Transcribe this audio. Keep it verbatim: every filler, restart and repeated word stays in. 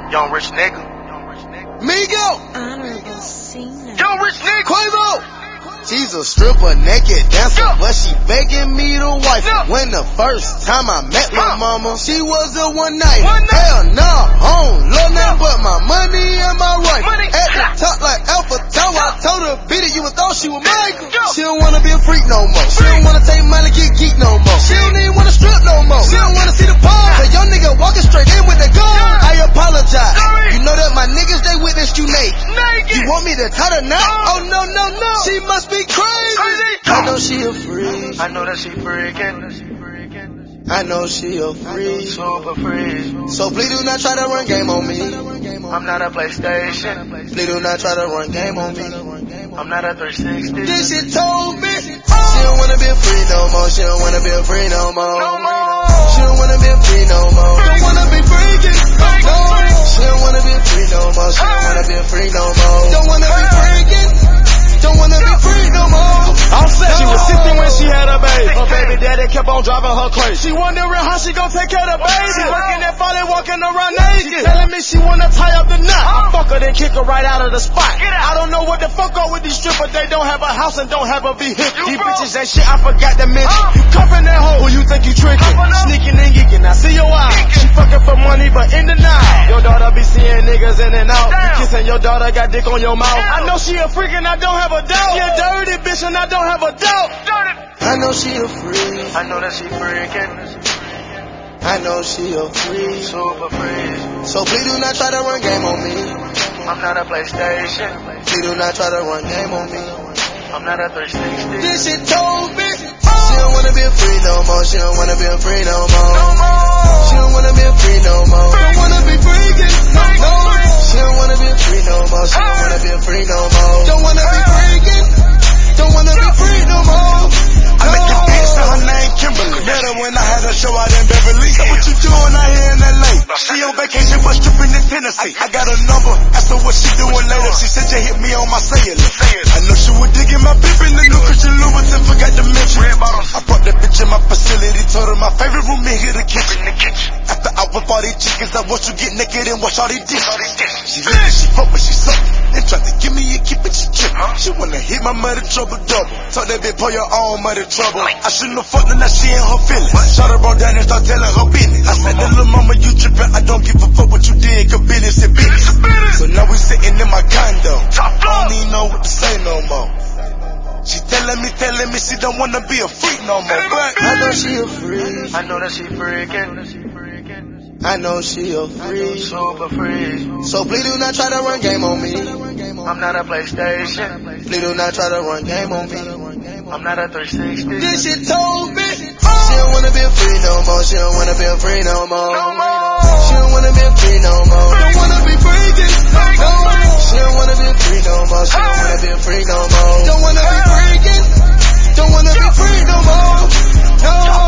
Young rich nigga. Migo. Honorable Cena. Young rich nigga. Quavo. She's a stripper, naked dancer, Yeah. but she begging me to wife. Yeah. When the first time I met my Huh. mama, she was a one night. One night. Hell no, nah, I don't love nothing Yeah. but my money and my wife. Money. At the Yeah. top like Alpha Tower, Yeah. I told her, beat it, you would thought she was Michael. Yeah. She don't wanna be a freak no more. She Freak. don't wanna take money, get geek no more. She don't even wanna strip no more. She don't wanna see the pole. Yeah. The young nigga walking straight in with the gun. Yeah. I apologize. Sorry. You know that my niggas, they witnessed you naked. Naked. You want me to cut her now? Uh. Oh no, no, no. She must be crazy. Crazy. I know she a freak. I know that she freaking. I know she a freak. Super freak. So please do not try to run game on me. I'm not a PlayStation. Please do not try to run game on me. I'm not a three sixty. This shit told me she don't wanna be free no more. She don't wanna be free no more. No more. She don't wanna be free no more. Don't wanna be freaking. No. She don't wanna be free no more. She don't wanna be free no more. Don't wanna be freaking. Don't wanna be free no more. I'm set, she was sixteen when she had a baby. Her sixteen. baby daddy kept on driving her crazy. She wondering how she gon' take care of the baby. She working at Folly, walking around naked. She telling me she wanna tie up the knot. I fuck her, then kick her right out of the spot. Get out. I don't know what the fuck up with these strippers. They don't have a house and don't have a vehicle. You These broke. bitches ain't shit, I forgot to mention. Uh. You cuffin' that hoe, who you think you trickin'? Cuffin' her. Sneaking and geeking, I see your eyes. Geeking. She fucking for money, but in the night. Your daughter be seeing niggas in and out. You Damn. kissing your daughter, got dick on your mouth. Damn. I know she a freak and I don't have a doubt. She a dirty bitch and I don't have a doubt. I know she a freak. I know that she freaking. I know she a freak. Super freak. So please do not try to run game on me. I'm not a PlayStation. Please do not try to run game on me. I'm not a three sixty. This shit told me she don't wanna be free no more. She don't wanna be free no more. No more. She don't wanna be free no more. Don't wanna be freaking. No. She don't wanna be free no more. She don't wanna be free no more. Don't wanna be freaking. Don't wanna be free no more. I make a bitch say her name Kimberly. Met her when I had a show out in Beverly. So what you doing out here in L A? She on vacation but stripping in Tennessee. I got a number, asked her what she doing later. She said you hit me on my cellular. I know she was digging my bip in the new Christian Louboutin, forgot to mention. I brought that bitch in my facility, told her my favorite room in here, the kitchen. After I whip all these chickens, I want you get naked and wash all these dishes. She lit and she fuck but she suck. And tried to give me a keep it, she trippin'. She wanna hit my mother trouble double. Told that bitch pull your own mother trouble. I shouldn't have fucked her, now she in her feelings. Shot her bro down and start telling her business. I said, little mama, you trippin', I don't give a fuck what you did, cause business is business. So now we sitting in my condo. I don't even know what to say no more. She telling me, telling me she don't wanna be a freak no more. But I know she a freak. I know that she freaking. I know she a freak. Super freak. So please do not try to run game on me. I'm not a PlayStation. Please do not try to run game on me. I'm not a three sixty. This shit told me she don't wanna be free no more. She don't wanna be free no more. No more. She don't wanna be free no more. Don't wanna be freaking. No. She don't wanna be free no more. She don't wanna be free no more. Don't wanna be freaking. Don't wanna be free no more. No.